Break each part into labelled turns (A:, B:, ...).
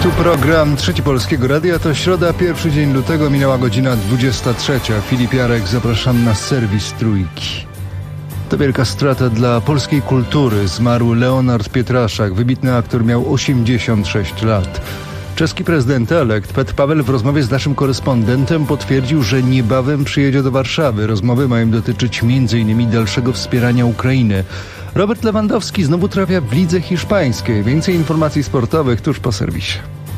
A: Tu program Trzeci Polskiego Radia. To środa, pierwszy dzień lutego, minęła godzina 23. Filip Jarek, zapraszam na serwis Trójki. To wielka strata dla polskiej kultury. Zmarł Leonard Pietraszak. Wybitny aktor, miał 86 lat. Czeski prezydent elekt Petr Paweł w rozmowie z naszym korespondentem potwierdził, że niebawem przyjedzie do Warszawy. Rozmowy mają dotyczyć m.in. dalszego wspierania Ukrainy. Robert Lewandowski znowu trafia w lidze hiszpańskiej. Więcej informacji sportowych tuż po serwisie.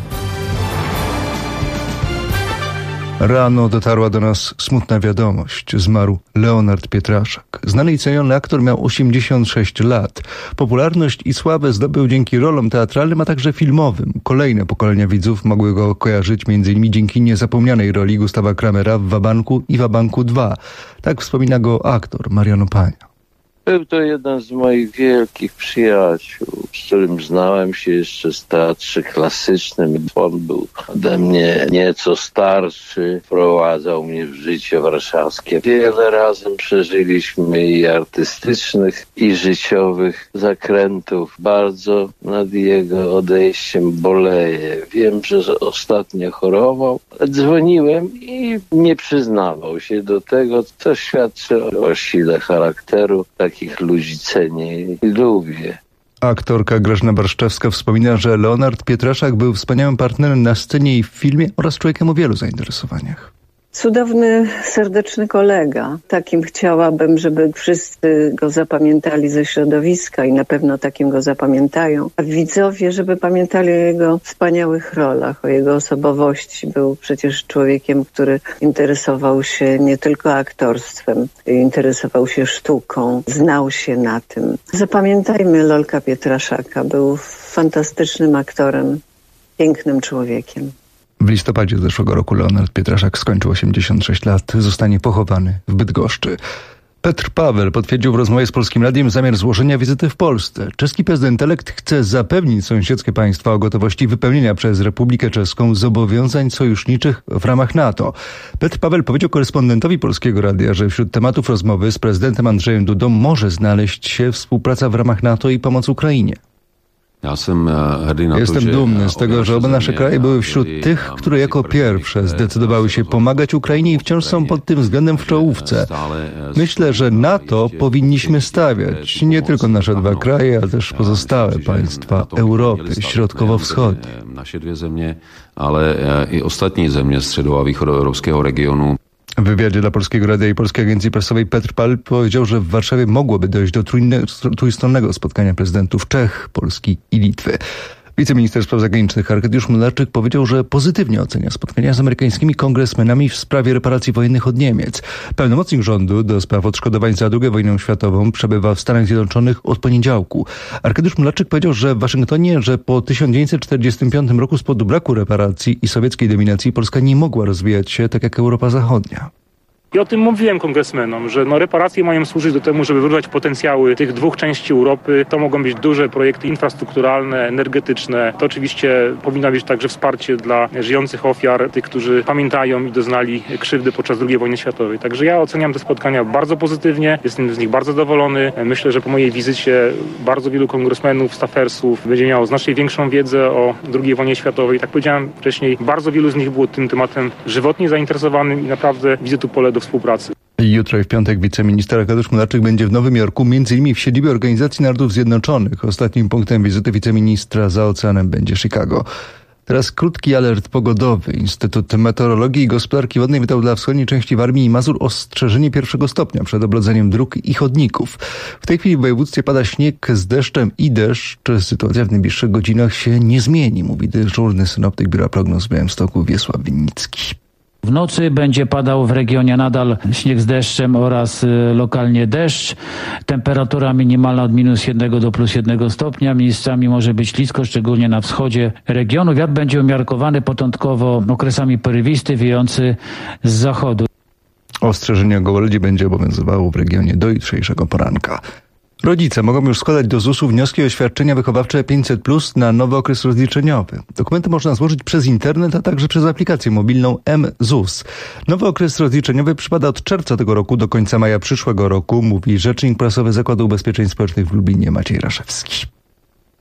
A: Rano dotarła do nas smutna wiadomość. Zmarł Leonard Pietraszak. Znany i ceniony aktor miał 86 lat. Popularność i sławę zdobył dzięki rolom teatralnym, a także filmowym. Kolejne pokolenia widzów mogły go kojarzyć m.in. dzięki niezapomnianej roli Gustawa Kramera w Wabanku i Wabanku 2. Tak wspomina go aktor Marian Opania.
B: Był to jeden z moich wielkich przyjaciół, z którym znałem się jeszcze z teatrze klasycznym. On był ode mnie nieco starszy, wprowadzał mnie w życie warszawskie. Wiele razem przeżyliśmy i artystycznych, i życiowych zakrętów. Bardzo nad jego odejściem boleję. Wiem, że ostatnio chorował. Dzwoniłem i nie przyznawał się do tego, co świadczy o sile charakteru. Takich ludzi cenię i lubię.
A: Aktorka Grażyna Barszczewska wspomina, że Leonard Pietraszak był wspaniałym partnerem na scenie i w filmie oraz człowiekiem o wielu zainteresowaniach.
C: Cudowny, serdeczny kolega. Takim chciałabym, żeby wszyscy go zapamiętali ze środowiska i na pewno takim go zapamiętają. A widzowie, żeby pamiętali o jego wspaniałych rolach, o jego osobowości. Był przecież człowiekiem, który interesował się nie tylko aktorstwem, interesował się sztuką, znał się na tym. Zapamiętajmy Lolka Pietraszaka. Był fantastycznym aktorem, pięknym człowiekiem.
A: W listopadzie zeszłego roku Leonard Pietraszak skończył 86 lat. Zostanie pochowany w Bydgoszczy. Petr Paweł potwierdził w rozmowie z Polskim Radiem zamiar złożenia wizyty w Polsce. Czeski prezydent elekt chce zapewnić sąsiedzkie państwa o gotowości wypełnienia przez Republikę Czeską zobowiązań sojuszniczych w ramach NATO. Petr Paweł powiedział korespondentowi Polskiego Radia, że wśród tematów rozmowy z prezydentem Andrzejem Dudą może znaleźć się współpraca w ramach NATO i pomoc Ukrainie. Jestem dumny z tego, że oba nasze kraje były wśród tych, które jako pierwsze zdecydowały się pomagać Ukrainie i wciąż są pod tym względem w czołówce. Myślę, że na to powinniśmy stawiać nie tylko nasze dwa kraje, ale też pozostałe państwa Europy Środkowo-Wschodniej.
D: Nasze dwie země, ale i ostatnie země středo- a východoeuropského regionu.
A: W wywiadzie dla Polskiego Radia i Polskiej Agencji Prasowej Petr Paweł powiedział, że w Warszawie mogłoby dojść do trójstronnego spotkania prezydentów Czech, Polski i Litwy. Wiceminister spraw zagranicznych Arkadiusz Mularczyk powiedział, że pozytywnie ocenia spotkania z amerykańskimi kongresmenami w sprawie reparacji wojennych od Niemiec. Pełnomocnik rządu do spraw odszkodowań za II wojnę światową przebywa w Stanach Zjednoczonych od poniedziałku. Arkadiusz Mularczyk powiedział, że w Waszyngtonie, że po 1945 roku z powodu braku reparacji i sowieckiej dominacji Polska nie mogła rozwijać się tak jak Europa Zachodnia.
E: I o tym mówiłem kongresmenom, że reparacje mają służyć do temu, żeby wyrównać potencjały tych dwóch części Europy. To mogą być duże projekty infrastrukturalne, energetyczne. To oczywiście powinno być także wsparcie dla żyjących ofiar, tych, którzy pamiętają i doznali krzywdy podczas II wojny światowej. Także ja oceniam te spotkania bardzo pozytywnie. Jestem z nich bardzo zadowolony. Myślę, że po mojej wizycie bardzo wielu kongresmenów, staffersów będzie miało znacznie większą wiedzę o II wojnie światowej. Tak powiedziałem wcześniej, bardzo wielu z nich było tym tematem żywotnie zainteresowanym i naprawdę widzę tu pole do współpracy.
A: Jutro i w piątek wiceminister Arkadiusz Mularczyk będzie w Nowym Jorku, m.in. w siedzibie Organizacji Narodów Zjednoczonych. Ostatnim punktem wizyty wiceministra za oceanem będzie Chicago. Teraz krótki alert pogodowy. Instytut Meteorologii i Gospodarki Wodnej wydał dla wschodniej części Warmii i Mazur ostrzeżenie 1. stopnia przed oblodzeniem dróg i chodników. W tej chwili w województwie pada śnieg z deszczem i deszcz. Sytuacja w najbliższych godzinach się nie zmieni, mówi dyżurny synoptyk Biura Prognoz w Białymstoku Wiesław Winnicki.
F: W nocy będzie padał w regionie nadal śnieg z deszczem oraz lokalnie deszcz. Temperatura minimalna od -1 do +1 stopnia. Miejscami może być ślisko, szczególnie na wschodzie regionu. Wiatr będzie umiarkowany, początkowo okresami porywisty, wiejący z zachodu.
A: Ostrzeżenie o gołolodzi będzie obowiązywało w regionie do jutrzejszego poranka. Rodzice mogą już składać do ZUS-u wnioski o świadczenia wychowawcze 500+ na nowy okres rozliczeniowy. Dokumenty można złożyć przez internet, a także przez aplikację mobilną mZUS. Nowy okres rozliczeniowy przypada od czerwca tego roku do końca maja przyszłego roku, mówi rzecznik prasowy Zakładu Ubezpieczeń Społecznych w Lublinie Maciej Raszewski.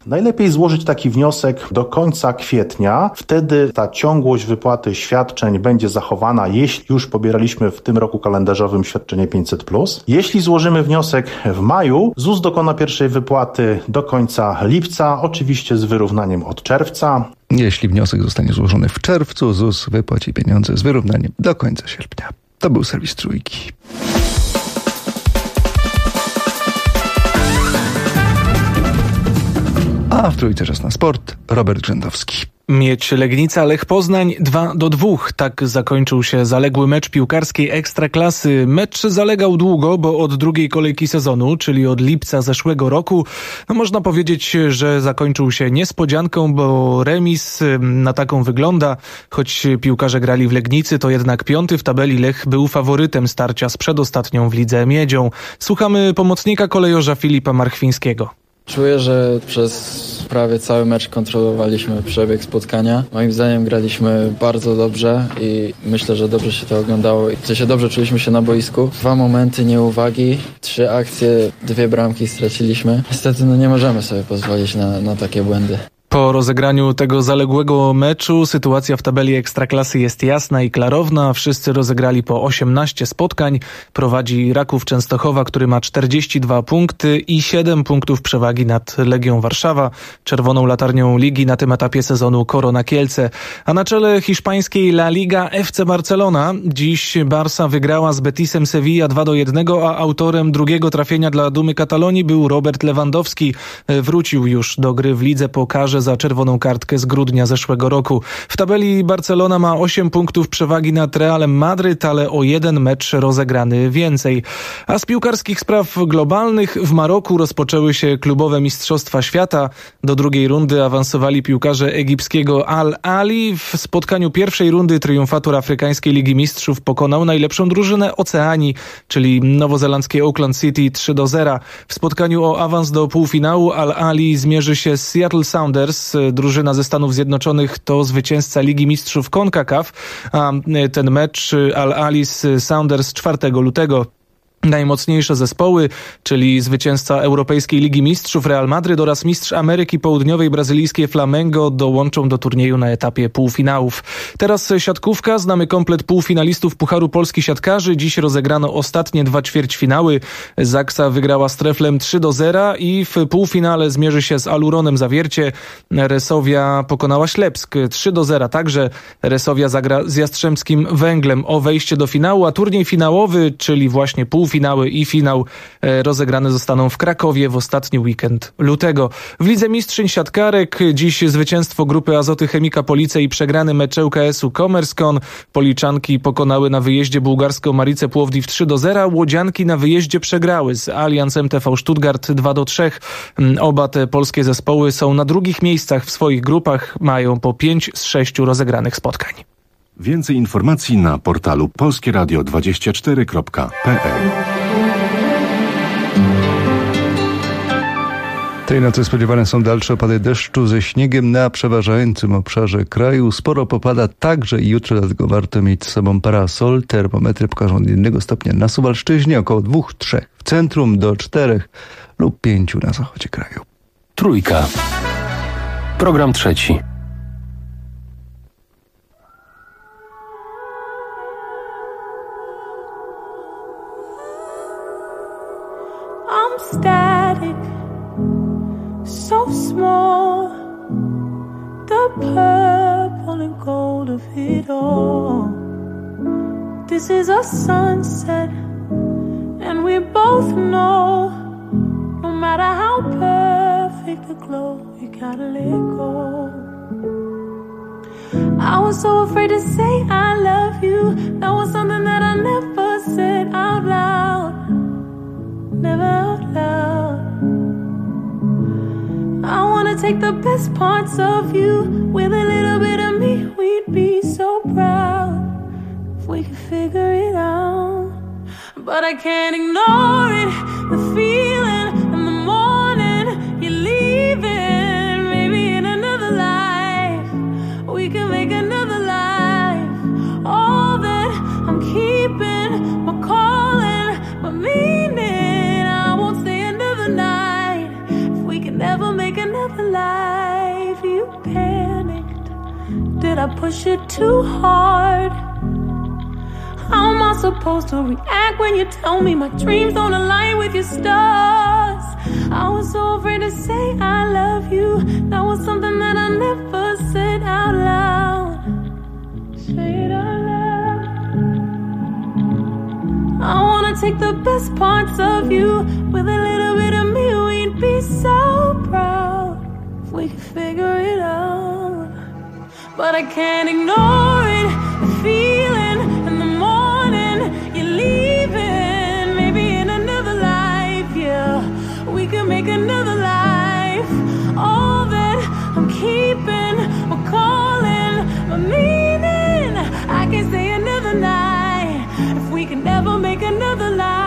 G: Najlepiej złożyć taki wniosek do końca kwietnia. Wtedy ta ciągłość wypłaty świadczeń będzie zachowana, jeśli już pobieraliśmy w tym roku kalendarzowym świadczenie 500+. Jeśli złożymy wniosek w maju, ZUS dokona pierwszej wypłaty do końca lipca, oczywiście z wyrównaniem od czerwca.
A: Jeśli wniosek zostanie złożony w czerwcu, ZUS wypłaci pieniądze z wyrównaniem do końca sierpnia. To był serwis Trójki. A w Trójce czas na sport. Robert Grzędowski.
H: Miedź Legnica Lech Poznań 2-2. Tak zakończył się zaległy mecz piłkarskiej Ekstraklasy. Mecz zalegał długo, bo od drugiej kolejki sezonu, czyli od lipca zeszłego roku, można powiedzieć, że zakończył się niespodzianką, bo remis na taką wygląda. Choć piłkarze grali w Legnicy, to jednak 5. w tabeli Lech był faworytem starcia z przedostatnią w lidze Miedzią. Słuchamy pomocnika kolejorza Filipa Marchwińskiego.
I: Czuję, że przez prawie cały mecz kontrolowaliśmy przebieg spotkania. Moim zdaniem graliśmy bardzo dobrze i myślę, że dobrze się to oglądało. Dobrze czuliśmy się na boisku. 2 momenty nieuwagi, 3 akcje, 2 bramki straciliśmy. Niestety nie możemy sobie pozwolić na takie błędy.
H: Po rozegraniu tego zaległego meczu sytuacja w tabeli Ekstraklasy jest jasna i klarowna. Wszyscy rozegrali po 18 spotkań. Prowadzi Raków Częstochowa, który ma 42 punkty i 7 punktów przewagi nad Legią Warszawa. Czerwoną latarnią ligi na tym etapie sezonu Korona Kielce. A na czele hiszpańskiej La Liga FC Barcelona. Dziś Barca wygrała z Betisem Sevilla 2-1, a autorem drugiego trafienia dla Dumy Katalonii był Robert Lewandowski. Wrócił już do gry w lidze po karze za czerwoną kartkę z grudnia zeszłego roku. W tabeli Barcelona ma 8 punktów przewagi nad Realem Madryt, ale o 1 mecz rozegrany więcej. A z piłkarskich spraw globalnych w Maroku rozpoczęły się klubowe Mistrzostwa Świata. Do drugiej rundy awansowali piłkarze egipskiego Al-Ali. W spotkaniu pierwszej rundy triumfator Afrykańskiej Ligi Mistrzów pokonał najlepszą drużynę Oceanii, czyli nowozelandzkie Auckland City 3-0. W spotkaniu o awans do półfinału Al-Ali zmierzy się z Seattle Sounders. Drużyna ze Stanów Zjednoczonych to zwycięzca Ligi Mistrzów CONCACAF, a ten mecz Al-Ali z Sounders 4 lutego. Najmocniejsze zespoły, czyli zwycięzca Europejskiej Ligi Mistrzów Real Madryt oraz mistrz Ameryki Południowej brazylijskie Flamengo dołączą do turnieju na etapie półfinałów. Teraz siatkówka. Znamy komplet półfinalistów Pucharu Polski Siatkarzy. Dziś rozegrano ostatnie 2 ćwierćfinały. Zaksa wygrała z Treflem 3-0 i w półfinale zmierzy się z Aluronem Zawiercie. Resowia pokonała Ślepsk 3-0. Także Resowia zagra z Jastrzębskim Węglem o wejście do finału, a turniej finałowy, czyli właśnie półfinały i finał rozegrane zostaną w Krakowie w ostatni weekend lutego. W Lidze Mistrzyń Siatkarek dziś zwycięstwo grupy Azoty Chemika Police i przegrany mecz ŁKS-u Commerce.con. Policzanki pokonały na wyjeździe bułgarską Maricę Płowdiw 3-0. Łodzianki na wyjeździe przegrały z Allianz MTV Stuttgart 2-3. Oba te polskie zespoły są na drugich miejscach w swoich grupach. Mają po 5 z 6 rozegranych spotkań.
J: Więcej informacji na portalu polskieradio24.pl.
A: Tej nocy spodziewane są dalsze opady deszczu ze śniegiem na przeważającym obszarze kraju. Sporo popada także i jutro, dlatego warto mieć z sobą parasol. Termometry pokażą 1 stopnia na Suwalszczyźnie, około 2-3 w centrum, do 4 lub 5 na zachodzie kraju.
K: Trójka. Program trzeci.
L: I'm static, so small, the purple and gold of it all. This is a sunset, and we both know, no matter how perfect the glow, you gotta let go. I was so afraid to say I love you. That was something that I never said out loud. Never out loud. I wanna take the best parts of you with a little bit of me. We'd be so proud if we could figure it out. But I can't ignore it, the feeling in the morning. You're leaving, maybe in another life we can make another life. All that I'm keeping, my calling, my meaning. Never make another life. Did I push it too hard? How am I supposed to react when you tell me my dreams don't align with your stars? I was so afraid to say I love you. That was something that I never said out loud. Say it out loud. I wanna take the best parts of you. With a little bit of me, we'd be so proud if we could figure it out. But I can't ignore it, the feeling in the morning you're leaving. Maybe in another life, yeah, we could make another life. All that I'm keeping or calling my meaning. I can stay another night if we can never make another life.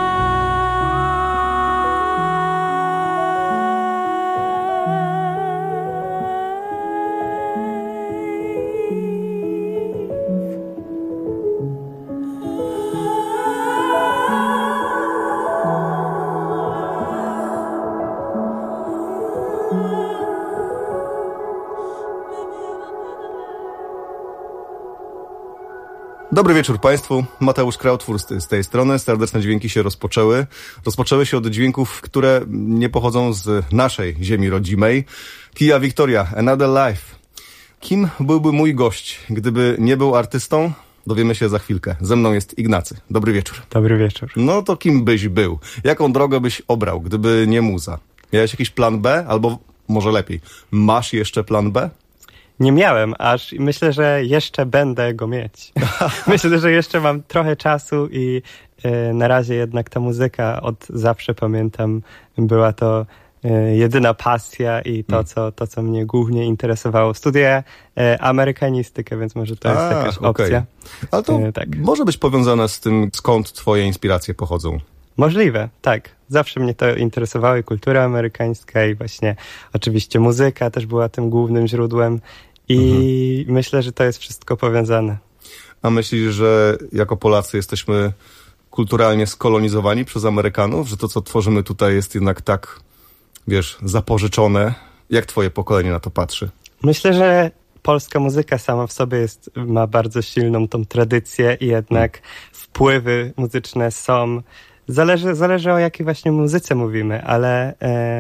M: Dobry wieczór Państwu, Mateusz Krautwurst z tej strony. Serdeczne dźwięki się rozpoczęły. Rozpoczęły się od dźwięków, które nie pochodzą z naszej ziemi rodzimej. Kia Victoria, Another Life. Kim byłby mój gość, gdyby nie był artystą? Dowiemy się za chwilkę. Ze mną jest Ignacy. Dobry wieczór.
N: Dobry wieczór.
M: No to kim byś był? Jaką drogę byś obrał, gdyby nie muza? Miałeś jakiś plan B? Albo może lepiej, masz jeszcze plan B?
N: Nie miałem, aż myślę, że jeszcze będę go mieć. Myślę, że jeszcze mam trochę czasu i na razie jednak ta muzyka od zawsze pamiętam, była to jedyna pasja i to, co mnie głównie interesowało. Studiuję amerykanistykę, więc może to jest jakaś opcja.
M: Ale to tak. Może być powiązane z tym, skąd twoje inspiracje pochodzą.
N: Możliwe, tak. Zawsze mnie to interesowało, kultura amerykańska i właśnie oczywiście muzyka też była tym głównym źródłem i myślę, że to jest wszystko powiązane.
M: A myślisz, że jako Polacy jesteśmy kulturalnie skolonizowani przez Amerykanów, że to, co tworzymy tutaj, jest jednak tak, wiesz, zapożyczone? Jak twoje pokolenie na to patrzy?
N: Myślę, że polska muzyka sama w sobie ma bardzo silną tą tradycję i jednak wpływy muzyczne są. Zależy o jakiej właśnie muzyce mówimy, ale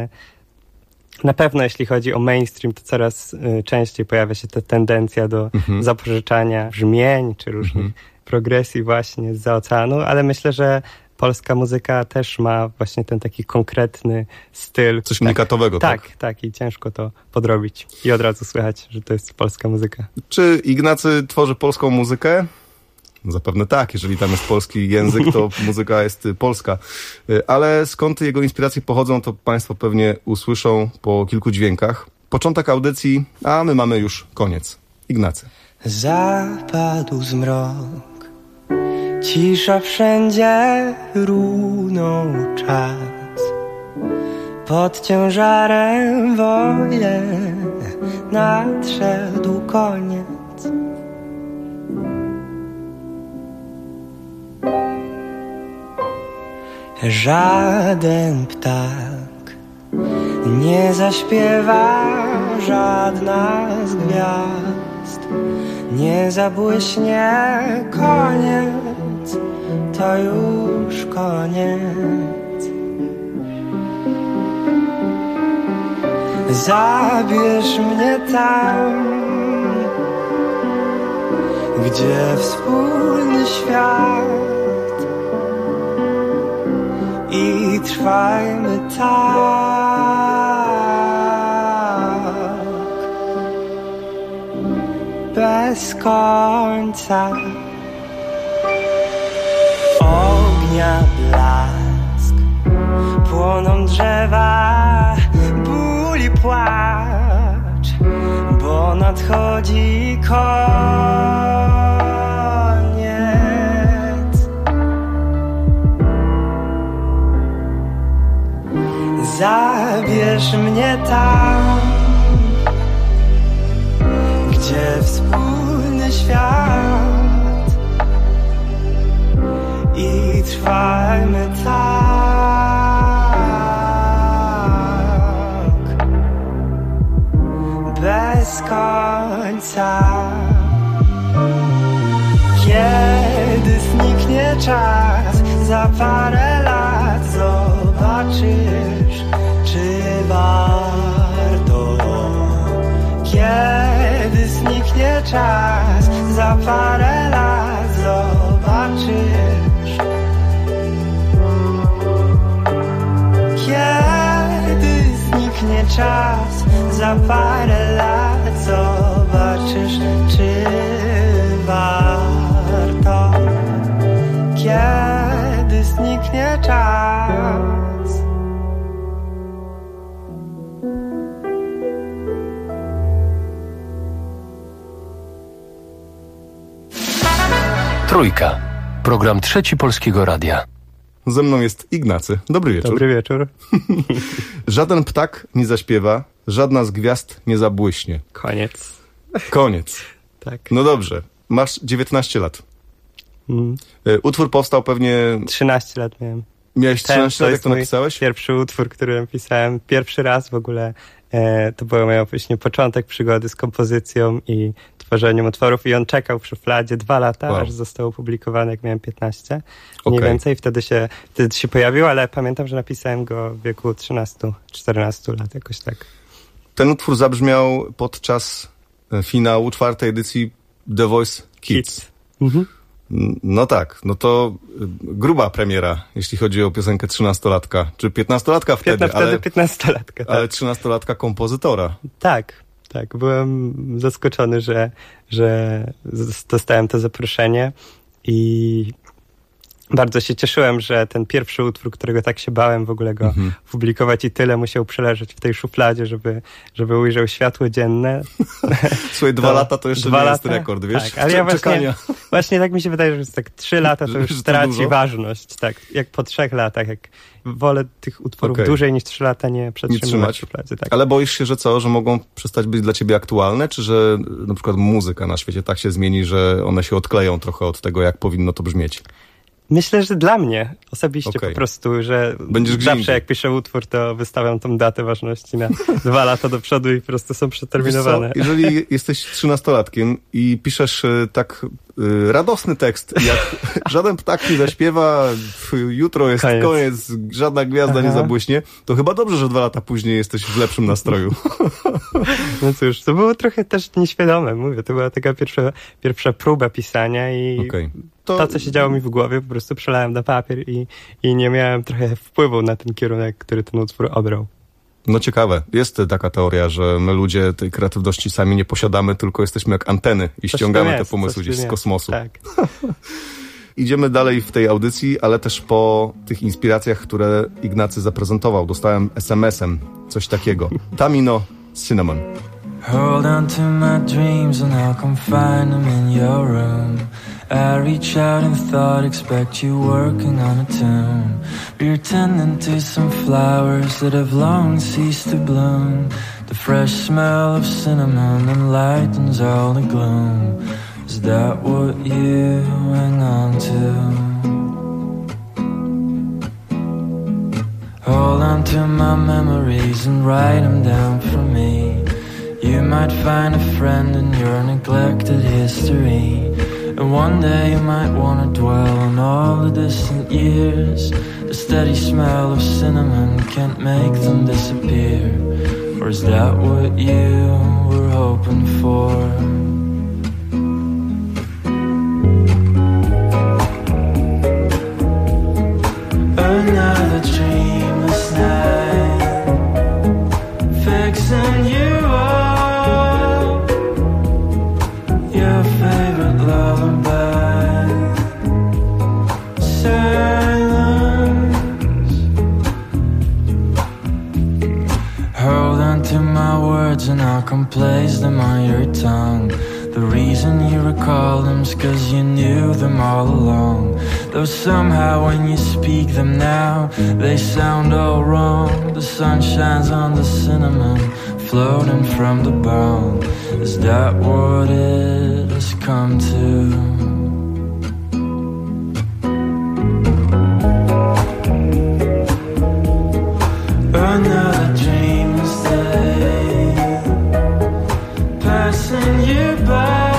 N: na pewno jeśli chodzi o mainstream, to coraz częściej pojawia się ta tendencja do zapożyczania brzmień czy różnych progresji właśnie zza oceanu, ale myślę, że polska muzyka też ma właśnie ten taki konkretny styl.
M: Coś unikatowego, tak?
N: Tak, i ciężko to podrobić. I od razu słychać, że to jest polska muzyka.
M: Czy Ignacy tworzy polską muzykę? Zapewne tak, jeżeli tam jest polski język, to muzyka jest polska. Ale skąd jego inspiracje pochodzą, to Państwo pewnie usłyszą po kilku dźwiękach. Początek audycji, a my mamy już koniec. Ignacy.
O: Zapadł zmrok, cisza wszędzie, runął czas. Pod ciężarem wojen nadszedł koniec. Żaden ptak nie zaśpiewa, żadna z gwiazd nie zabłyśnie. Koniec, to już koniec. Zabierz mnie tam, gdzie wspólny świat, i trwajmy tak bez końca. Ognia blask, płoną drzewa, ból i płacz, bo nadchodzi koniec. Zabierz mnie tam, gdzie wspólny świat, i trwajmy tak bez końca. Kiedy zniknie czas, za parę lat zobaczysz, czy warto. Kiedy zniknie czas, za parę lat zobaczysz. Kiedy zniknie czas, za parę lat zobaczysz, czy warto. Kiedy zniknie czas.
K: Trójka. Program Trzeci Polskiego Radia.
M: Ze mną jest Ignacy. Dobry wieczór.
N: Dobry wieczór.
M: Żaden ptak nie zaśpiewa, żadna z gwiazd nie zabłyśnie. Koniec.
N: Tak.
M: No dobrze. Masz 19 lat. Utwór powstał pewnie...
N: 13 lat miałem.
M: Miałeś 13 lat, jak to napisałeś?
N: Pierwszy utwór, który napisałem. Pierwszy raz w ogóle. To był mój właśnie początek przygody z kompozycją i tworzeniem utworów. I on czekał w szufladzie 2 lata, aż został opublikowany, jak miałem 15. Mniej więcej. Wtedy się pojawił, ale pamiętam, że napisałem go w wieku 13-14 lat, jakoś tak.
M: Ten utwór zabrzmiał podczas finału 4. edycji The Voice Kids. No tak, no to gruba premiera, jeśli chodzi o piosenkę 13-latka, czy 15-latka wtedy,
N: ale 15-latka, tak.
M: Ale 13-latka kompozytora.
N: Tak, byłem zaskoczony, że dostałem to zaproszenie i bardzo się cieszyłem, że ten pierwszy utwór, którego tak się bałem w ogóle go publikować i tyle musiał przeleżeć w tej szufladzie, żeby ujrzał światło dzienne.
M: Słuchaj, 2 lata to jeszcze nie jest rekord, wiesz?
N: Tak, ale ja właśnie tak mi się wydaje, że jest tak 3 lata to już traci ważność. Tak, jak po 3 latach, jak wolę tych utworów dłużej niż 3 lata nie przetrzymywać w szufladzie. Tak.
M: Ale boisz się, że co? Że mogą przestać być dla ciebie aktualne? Czy że na przykład muzyka na świecie tak się zmieni, że one się odkleją trochę od tego, jak powinno to brzmieć?
N: Myślę, że dla mnie osobiście po prostu, że zawsze jak piszę utwór, to wystawiam tą datę ważności na 2 lata do przodu i po prostu są przeterminowane.
M: Jeżeli jesteś 13-latkiem i piszesz tak radosny tekst, jak żaden ptak nie zaśpiewa, jutro jest koniec, żadna gwiazda nie zabłyśnie, to chyba dobrze, że 2 lata później jesteś w lepszym nastroju.
N: No cóż, to było trochę też nieświadome, mówię, to była taka pierwsza próba pisania i to, co się działo mi w głowie, po prostu przelałem na papier i nie miałem trochę wpływu na ten kierunek, który ten utwór obrał.
M: No ciekawe. Jest taka teoria, że my ludzie tej kreatywności sami nie posiadamy, tylko jesteśmy jak anteny i ściągamy te pomysły gdzieś z kosmosu.
N: Tak.
M: Idziemy dalej w tej audycji, ale też po tych inspiracjach, które Ignacy zaprezentował. Dostałem SMS-em coś takiego. Tamino Cinnamon.
P: Hold on to my dreams and I'll come find them in your room. I reach out in thought, expect you working on a tune. You're tending to some flowers that have long ceased to bloom. The fresh smell of cinnamon enlightens all the gloom. Is that what you hang on to? Hold on to my memories and write them down for me. You might find a friend in your neglected history. And one day you might want to dwell on all the distant years. The steady smell of cinnamon can't make them disappear. Or is that what you were hoping for? Another dreamless night, fixing you up, your favorite lullaby, silence. Hold on to my words and I'll come place them on your tongue. The reason you recall them's 'cause you knew them all along. Though somehow when you speak them now, they sound all wrong. The sun shines on the cinnamon, floating from the bowl. Is that what it has come to? Another dreamless day, passing you by.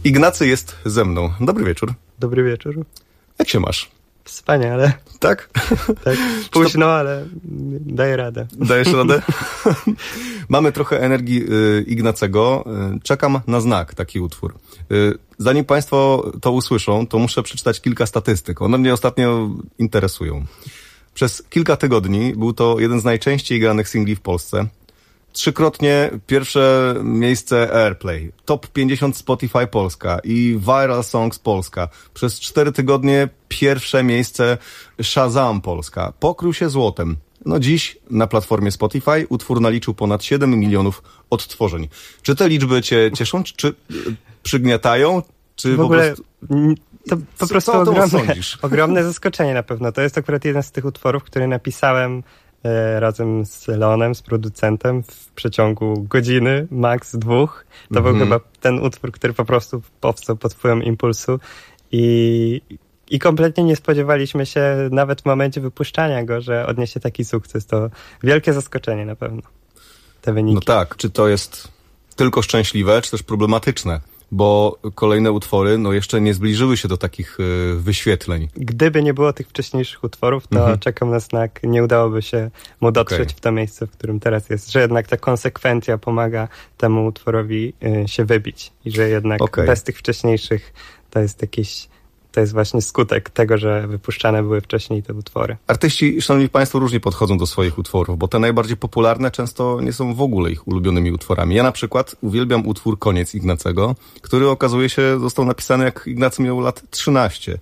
M: Ignacy jest ze mną. Dobry wieczór.
N: Dobry wieczór.
M: Jak się masz?
N: Wspaniale.
M: Tak?
N: Tak. Późno, ale daję radę.
M: Dajesz radę? Mamy trochę energii Ignacego. Czekam na znak, taki utwór. Zanim państwo to usłyszą, to muszę przeczytać kilka statystyk. One mnie ostatnio interesują. Przez kilka tygodni był to jeden z najczęściej granych singli w Polsce. 3-krotnie pierwsze miejsce Airplay, Top 50 Spotify Polska i Viral Songs Polska. Przez 4 tygodnie pierwsze miejsce Shazam Polska. Pokrył się złotem. No dziś na platformie Spotify utwór naliczył ponad 7 milionów odtworzeń. Czy te liczby cię cieszą, czy przygniatają, czy
N: w ogóle
M: po prostu...
N: To po prostu ogromne zaskoczenie na pewno. To jest akurat jeden z tych utworów, który napisałem razem z Leonem, z producentem w przeciągu godziny, max 2. To był chyba ten utwór, który po prostu powstał pod wpływem impulsu i kompletnie nie spodziewaliśmy się nawet w momencie wypuszczania go, że odniesie taki sukces. To wielkie zaskoczenie na pewno, te wyniki.
M: No tak, czy to jest tylko szczęśliwe, czy też problematyczne? Bo kolejne utwory jeszcze nie zbliżyły się do takich wyświetleń.
N: Gdyby nie było tych wcześniejszych utworów, to czekam na znak. Nie udałoby się mu dotrzeć w to miejsce, w którym teraz jest. Że jednak ta konsekwencja pomaga temu utworowi się wybić. I że jednak bez tych wcześniejszych to jest właśnie skutek tego, że wypuszczane były wcześniej te utwory.
M: Artyści, szanowni państwo, różnie podchodzą do swoich utworów, bo te najbardziej popularne często nie są w ogóle ich ulubionymi utworami. Ja na przykład uwielbiam utwór Koniec Ignacego, który okazuje się został napisany jak Ignacy miał lat 13.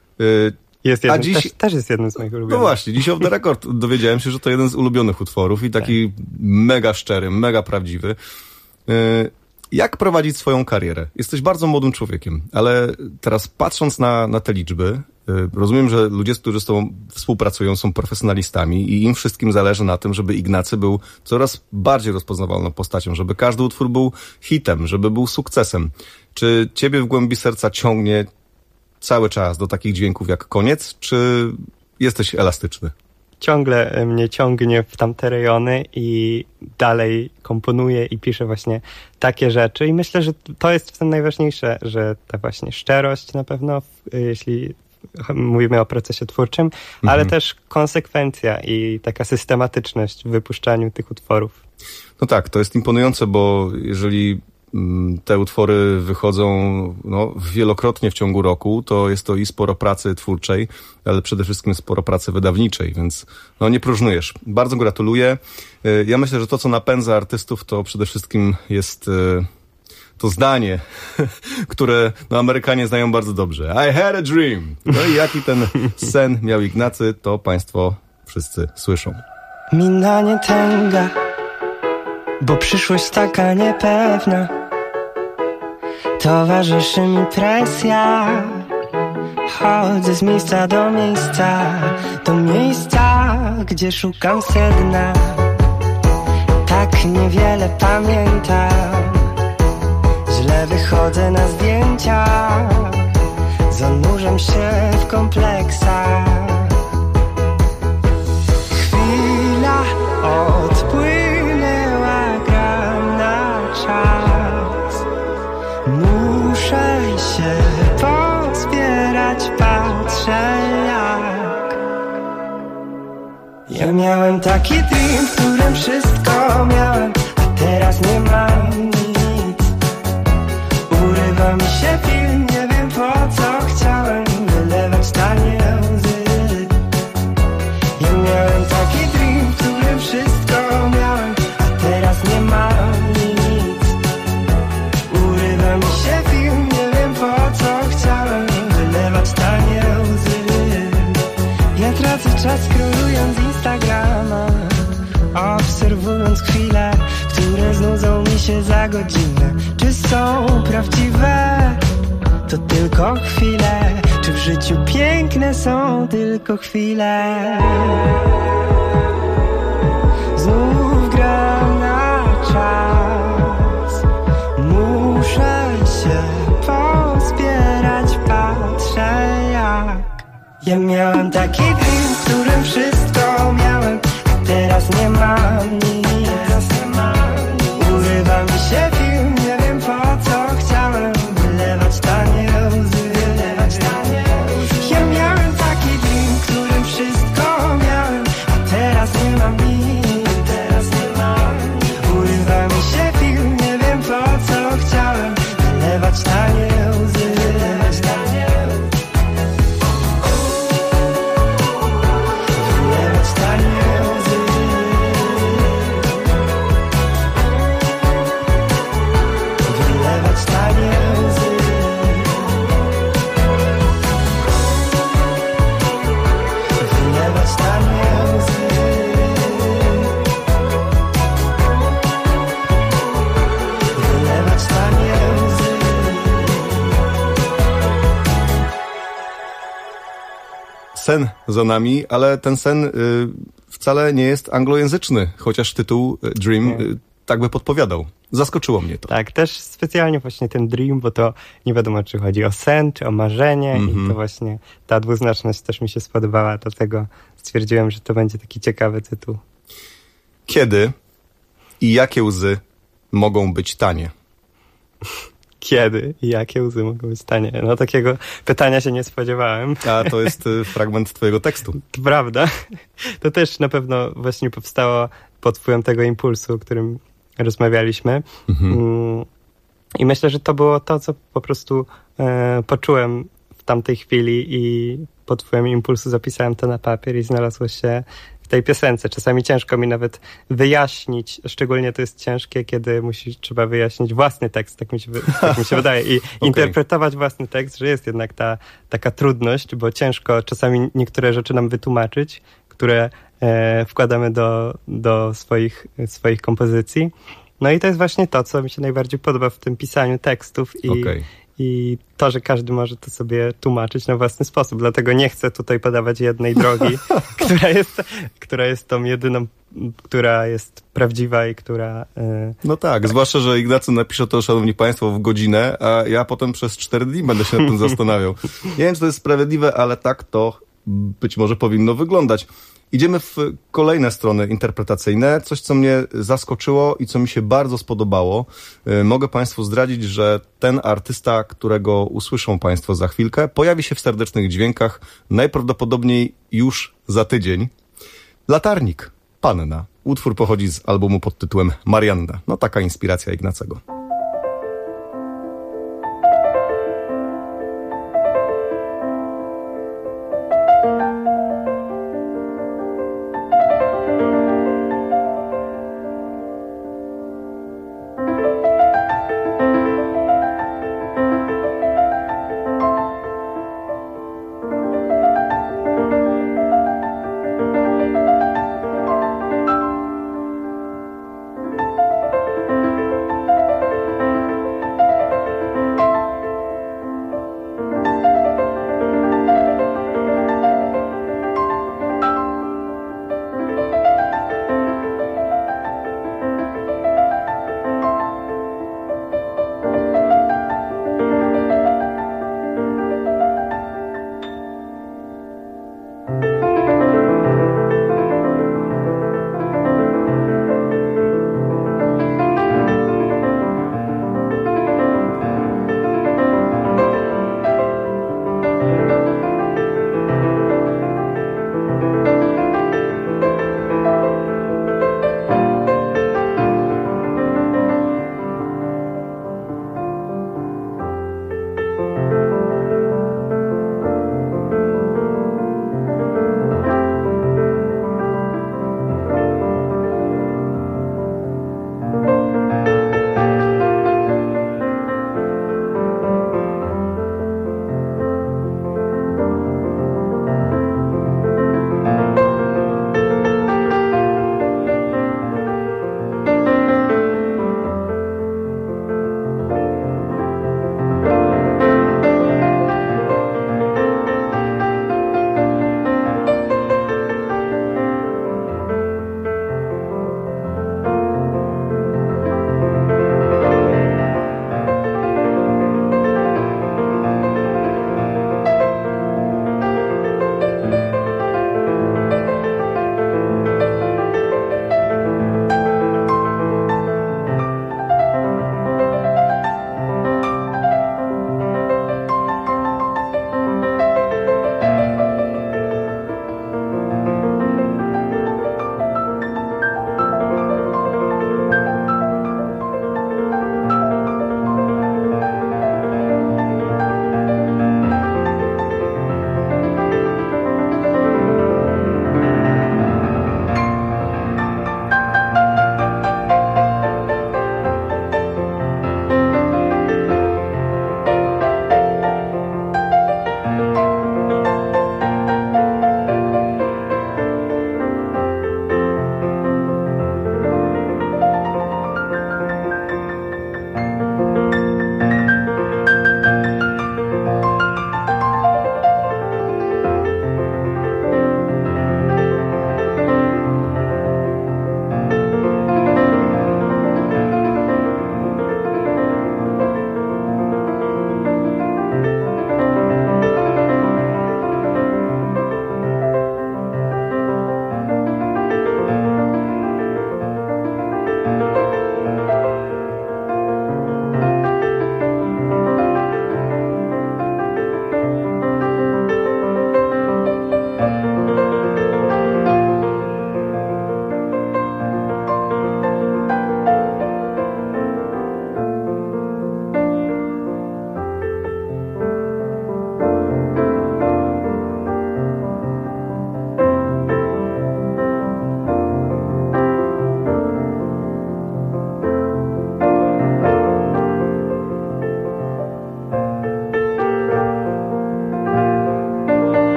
N: Też jest jednym z moich ulubionych.
M: No właśnie, dzisiaj off the record dowiedziałem się, że to jeden z ulubionych utworów i taki mega szczery, mega prawdziwy. Jak prowadzić swoją karierę? Jesteś bardzo młodym człowiekiem, ale teraz patrząc na te liczby, rozumiem, że ludzie, którzy z tobą współpracują, są profesjonalistami i im wszystkim zależy na tym, żeby Ignacy był coraz bardziej rozpoznawalną postacią, żeby każdy utwór był hitem, żeby był sukcesem. Czy ciebie w głębi serca ciągnie cały czas do takich dźwięków jak Koniec, czy jesteś elastyczny?
N: Ciągle mnie ciągnie w tamte rejony i dalej komponuję i piszę właśnie takie rzeczy i myślę, że to jest w tym najważniejsze, że ta właśnie szczerość na pewno, jeśli mówimy o procesie twórczym, ale też konsekwencja i taka systematyczność w wypuszczaniu tych utworów.
M: No tak, to jest imponujące, bo jeżeli te utwory wychodzą wielokrotnie w ciągu roku, to jest to i sporo pracy twórczej, ale przede wszystkim sporo pracy wydawniczej, więc nie próżnujesz. Bardzo gratuluję. Ja myślę, że to, co napędza artystów, to przede wszystkim jest to zdanie, które Amerykanie znają bardzo dobrze. I had a dream. No i jaki ten sen miał Ignacy, to państwo wszyscy słyszą.
O: Mina nie tęga, bo przyszłość taka niepewna. Towarzyszy mi presja. Chodzę z miejsca do miejsca, gdzie szukam sedna. Tak niewiele pamiętam. Źle wychodzę na zdjęciach. Zanurzam się w kompleksach. Chwila odpłynęła, gram na czas. Muszę się pozbierać, patrzę jak. Ja miałem taki dream, w którym wszystko miałem, a teraz nie mam nic. Urywa mi się film, nie wiem po co chciałem wylewać tanie łzy. Ja miałem taki dream, w którym wszystko miałem, a teraz nie mam nic. Urywa mi się film, nie wiem po co chciałem wylewać tanie łzy. Ja tracę czas scrollując Instagrama, obserwując chwile, które znudzą mi się za godzinę. Czy są prawdziwe? To tylko chwile. Czy w życiu piękne są tylko chwile? Znów gram na czas. Muszę się pozbierać, patrzę jak. Ja miałem taki dream, w którym wszystko miałem, a teraz nie mam nic. Urywa mi się film, nie wiem po co chciałem wylewać
M: sen za nami, ale ten sen wcale nie jest anglojęzyczny, chociaż tytuł Dream tak by podpowiadał. Zaskoczyło mnie to.
N: Tak, też specjalnie właśnie ten Dream, bo to nie wiadomo, czy chodzi o sen, czy o marzenie i to właśnie ta dwuznaczność też mi się spodobała, dlatego stwierdziłem, że to będzie taki ciekawy tytuł.
M: Kiedy i jakie łzy mogą być tanie?
N: Kiedy i jakie łzy mogą być tanie? No takiego pytania się nie spodziewałem.
M: A to jest fragment twojego tekstu.
N: To prawda. To też na pewno właśnie powstało pod wpływem tego impulsu, o którym rozmawialiśmy. I myślę, że to było to, co po prostu poczułem w tamtej chwili i pod wpływem impulsu zapisałem to na papier i znalazło się w tej piosence. Czasami ciężko mi nawet wyjaśnić, szczególnie to jest ciężkie, kiedy trzeba wyjaśnić własny tekst, tak mi się wydaje. I interpretować własny tekst, że jest jednak ta taka trudność, bo ciężko czasami niektóre rzeczy nam wytłumaczyć, które wkładamy do swoich kompozycji. No i to jest właśnie to, co mi się najbardziej podoba w tym pisaniu tekstów i to, że każdy może to sobie tłumaczyć na własny sposób. Dlatego nie chcę tutaj podawać jednej drogi, która jest tą jedyną, która jest prawdziwa i która...
M: No tak, zwłaszcza, że Ignacy napisze to, szanowni państwo, w godzinę, a ja potem przez 4 dni będę się nad tym zastanawiał. Nie wiem, czy to jest sprawiedliwe, ale tak to być może powinno wyglądać. Idziemy w kolejne strony interpretacyjne, coś, co mnie zaskoczyło i co mi się bardzo spodobało. Mogę państwu zdradzić, że ten artysta, którego usłyszą państwo za chwilkę, pojawi się w Serdecznych Dźwiękach najprawdopodobniej już za tydzień. Latarnik, Panna. Utwór pochodzi z albumu pod tytułem Marianna. No taka inspiracja Ignacego.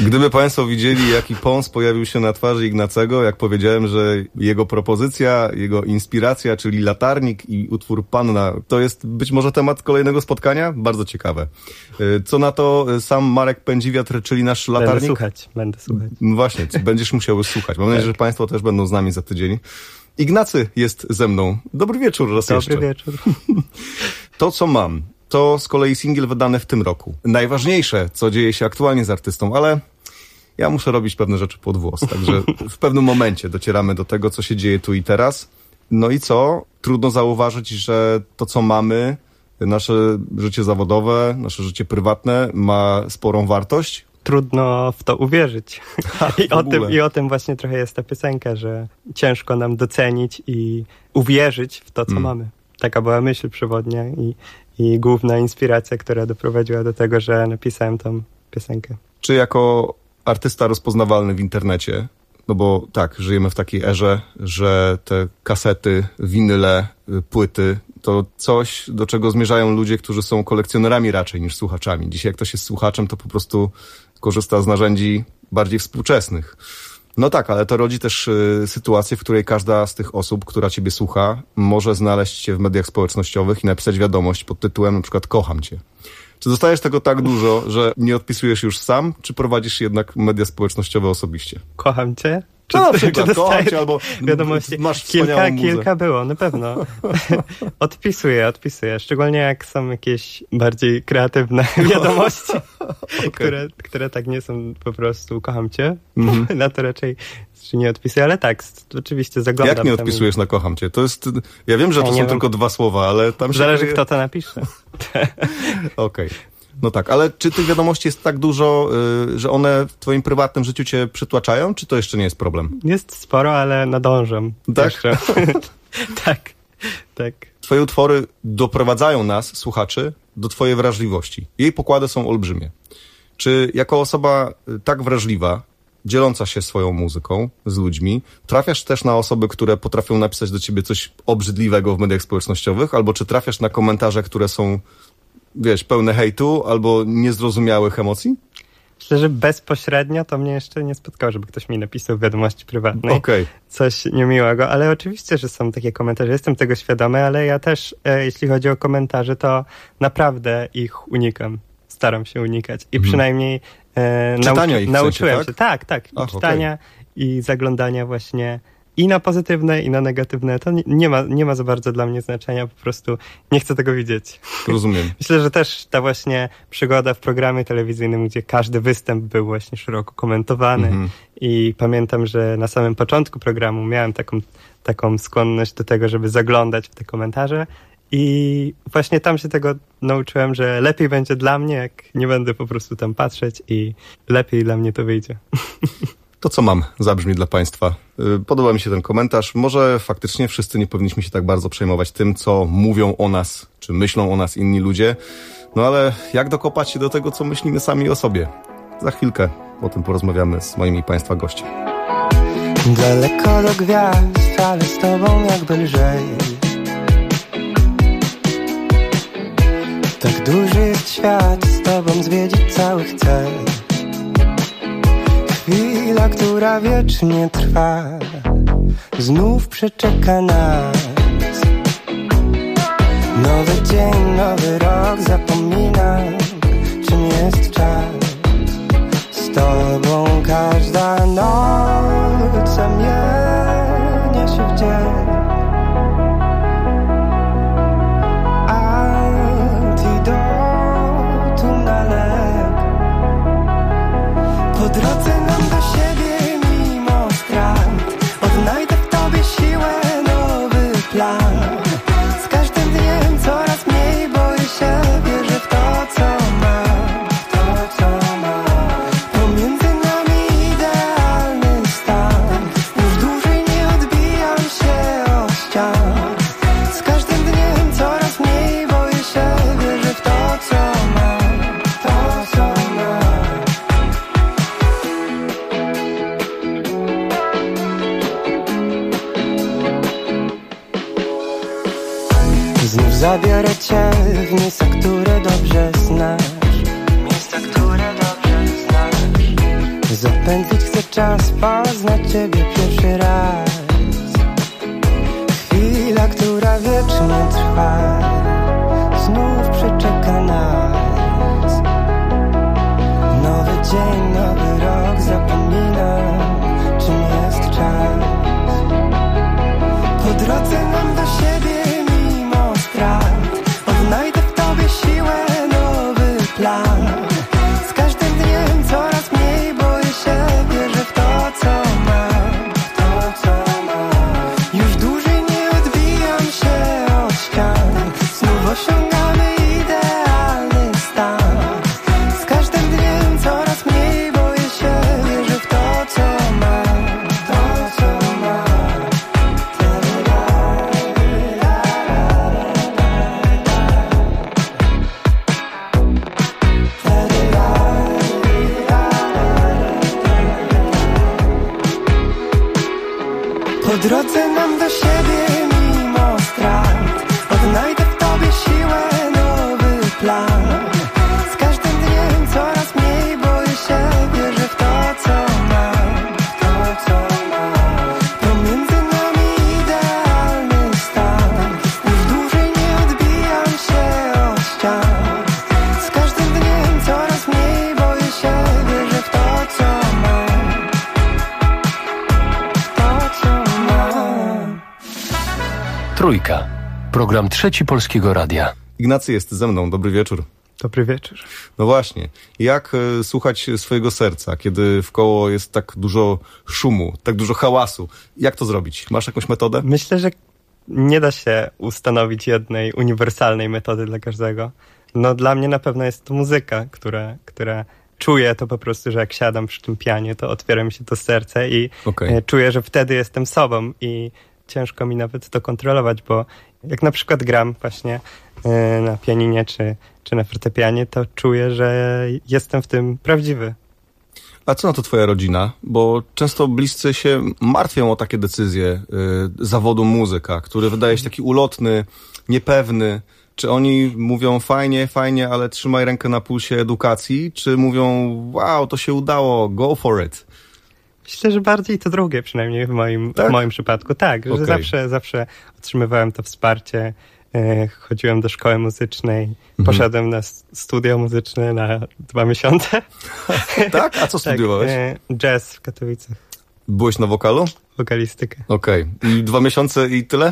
M: Gdyby państwo widzieli, jaki pąs pojawił się na twarzy Ignacego, jak powiedziałem, że jego propozycja, jego inspiracja, czyli Latarnik i utwór Panna, to jest być może temat kolejnego spotkania? Bardzo ciekawe. Co na to sam Marek Pędziwiatr, czyli nasz Latarnik?
N: Będę słuchać.
M: No właśnie, będziesz musiał słuchać. Mam nadzieję, że państwo też będą z nami za tydzień. Ignacy jest ze mną. Dobry wieczór raz jeszcze.
N: Dobry wieczór.
M: To, co mam, to z kolei singiel wydany w tym roku. Najważniejsze, co dzieje się aktualnie z artystą, ale ja muszę robić pewne rzeczy pod włos, także w pewnym momencie docieramy do tego, co się dzieje tu i teraz. No i co? Trudno zauważyć, że to, co mamy, nasze życie zawodowe, nasze życie prywatne ma sporą wartość.
N: Trudno w to uwierzyć. I o tym właśnie trochę jest ta piosenka, że ciężko nam docenić i uwierzyć w to, co mamy. Taka była myśl przewodnia i główna inspiracja, która doprowadziła do tego, że napisałem tą piosenkę.
M: Czy jako artysta rozpoznawalny w internecie, no bo tak, żyjemy w takiej erze, że te kasety, winyle, płyty, to coś, do czego zmierzają ludzie, którzy są kolekcjonerami raczej niż słuchaczami. Dzisiaj jak ktoś jest słuchaczem, to po prostu korzysta z narzędzi bardziej współczesnych. No tak, ale to rodzi też sytuację, w której każda z tych osób, która ciebie słucha, może znaleźć się w mediach społecznościowych i napisać wiadomość pod tytułem na przykład kocham cię. Czy dostajesz tego tak dużo, że nie odpisujesz już sam, czy prowadzisz jednak media społecznościowe osobiście?
N: Kocham cię?
M: Czy, no, na przykład, kocham cię, albo
N: wiadomości.
M: Masz wspaniałą muzę. Kilka
N: było, na pewno. Odpisuję. Szczególnie jak są jakieś bardziej kreatywne wiadomości, które tak nie są po prostu kocham cię. Na to raczej nie odpisuję, ale tak, oczywiście zaglądam.
M: Jak nie odpisujesz na kocham cię? To jest, ja wiem, że to są tylko 2 słowa, ale tam się...
N: Zależy, kto to napisze.
M: Okej. No tak, ale czy tych wiadomości jest tak dużo, że one w twoim prywatnym życiu cię przytłaczają, czy to jeszcze nie jest problem?
N: Jest sporo, ale nadążam.
M: Tak?
N: Tak.
M: Twoje utwory doprowadzają nas, słuchaczy, do twojej wrażliwości. Jej pokłady są olbrzymie. Czy jako osoba tak wrażliwa, dzieląca się swoją muzyką z ludźmi, trafiasz też na osoby, które potrafią napisać do ciebie coś obrzydliwego w mediach społecznościowych, albo czy trafiasz na komentarze, które są, wiesz, pełne hejtu albo niezrozumiałych emocji?
N: Myślę, że bezpośrednio to mnie jeszcze nie spotkało, żeby ktoś mi napisał w wiadomości prywatnej coś niemiłego, ale oczywiście, że są takie komentarze, jestem tego świadomy, ale ja też, jeśli chodzi o komentarze, to naprawdę ich unikam. Staram się unikać i przynajmniej
M: czytania ich
N: nauczyłem
M: w sensie,
N: tak? Tak. Czytania i zaglądania właśnie i na pozytywne, i na negatywne. To nie ma za bardzo dla mnie znaczenia, po prostu nie chcę tego widzieć.
M: Rozumiem.
N: Myślę, że też ta właśnie przygoda w programie telewizyjnym, gdzie każdy występ był właśnie szeroko komentowany i pamiętam, że na samym początku programu miałem taką skłonność do tego, żeby zaglądać w te komentarze i właśnie tam się tego nauczyłem, że lepiej będzie dla mnie, jak nie będę po prostu tam patrzeć i lepiej dla mnie to wyjdzie.
M: To, co mam, zabrzmi dla państwa. Podoba mi się ten komentarz. Może faktycznie wszyscy nie powinniśmy się tak bardzo przejmować tym, co mówią o nas, czy myślą o nas inni ludzie. No ale jak dokopać się do tego, co myślimy sami o sobie? Za chwilkę o tym porozmawiamy z moimi państwa gośćmi.
O: Daleko do gwiazd, ale z tobą jakby lżej. Tak duży jest świat, z tobą zwiedzić cały chcę. Chwila, która wiecznie trwa, znów przeczeka nas. Nowy dzień, nowy rok, zapominam, czym jest czas. Z tobą każda noc zamienia się w dzień. Antidotum na lek. Po drodze nam do siebie mimo strat, odnajdę w tobie siłę, nowy plan. Z każdym dniem coraz mniej boję się, wierzę w to, co mam, w to, co mam. Pomiędzy nami idealny stan, już dłużej nie odbijam się od ścian. Z każdym dniem coraz mniej boję się, wierzę w to, co mam, to, co mam. Znów zabiorę cię w miejsca, które dobrze znasz. Miejsca, które dobrze znasz. Pędzić chcę czas, poznać ciebie pierwszy raz. Chwila, która wiecznie trwa, znów przeczeka nas. Nowy dzień, nowy rok, zapominam, czym jest czas. Po drodze nam do siebie mimo strat, odnajdę w tobie siłę, nowy plan. Z każdym dniem coraz mniej boję się, wierzę w to, co mam, w to, co mam. Już dłużej nie odbijam się od ścian, znów osiągamy idealny stan. Z każdym dniem coraz mniej boję się, wierzę w to, co mam, to, co mam. Po drodze nam do siebie mimo strat, odnajdę w tobie siłę, nowy plan. Z każdym dniem coraz mniej boję się, wierzę w to, co mam, w to, co mam. Pomiędzy nami idealny stan, już dłużej nie odbijam się od ścian. Z każdym dniem coraz mniej boję się, wierzę w to, co mam, to, co mam.
K: Trójka. Program Trzeci Polskiego Radia.
M: Ignacy jest ze mną. Dobry wieczór.
N: Dobry wieczór.
M: No właśnie. Jak słuchać swojego serca, kiedy wkoło jest tak dużo szumu, tak dużo hałasu? Jak to zrobić? Masz jakąś metodę?
N: Myślę, że nie da się ustanowić jednej uniwersalnej metody dla każdego. No dla mnie na pewno jest to muzyka, która czuję to po prostu, że jak siadam przy tym pianie, to otwiera mi się to serce i czuję, że wtedy jestem sobą i ciężko mi nawet to kontrolować, bo jak na przykład gram właśnie na pianinie czy na fortepianie, to czuję, że jestem w tym prawdziwy.
M: A co na to twoja rodzina? Bo często bliscy się martwią o takie decyzje zawodu muzyka, który wydaje się taki ulotny, niepewny. Czy oni mówią fajnie, ale trzymaj rękę na pulsie edukacji? Czy mówią wow, to się udało, go for it?
N: Myślę, że bardziej to drugie, przynajmniej w moim przypadku. Tak, że zawsze otrzymywałem to wsparcie. Chodziłem do szkoły muzycznej, poszedłem na studia muzyczne na 2 miesiące.
M: Tak? A co studiowałeś?
N: Jazz w Katowicach.
M: Byłeś na wokalu?
N: Wokalistykę.
M: Okej. I 2 miesiące i tyle?